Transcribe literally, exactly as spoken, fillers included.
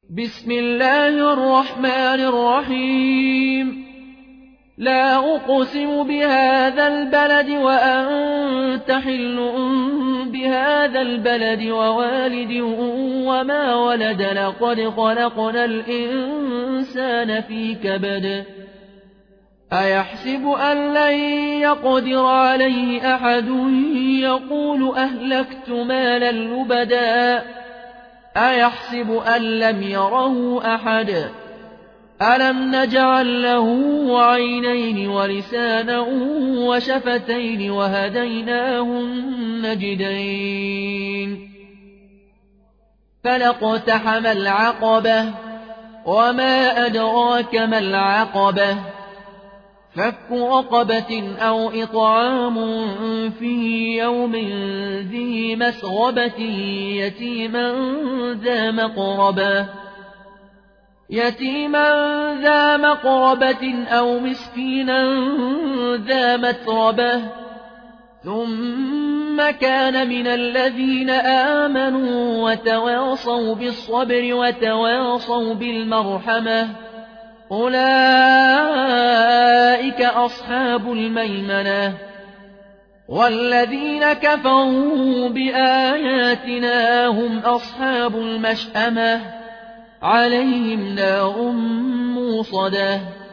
بسم الله الرحمن الرحيم. لا أقسم بهذا البلد وأنت حل بهذا البلد ووالد وما ولد. لقد خلقنا الإنسان في كبد. أيحسب أن لن يقدر عليه أحد. يقول أهلكت مالا لبدا. أيحسب أن لم يره أحد. ألم نجعل له عينين ولسانا وشفتين وهديناه النجدين. فلاقتحم العقبة وما أدراك ما العقبة. فك رقبة أو إطعام في يوم ذي مسغبة يتيما ذا مقربة يتيما ذا مقربة أو مسكينا ذا متربة ثم كان من الذين آمنوا وتواصوا بالصبر وتواصوا بالمرحمة أولئك أصحاب الميمنة. والذين كفروا بآياتنا هم أصحاب المشأمة عليهم نار موصدة.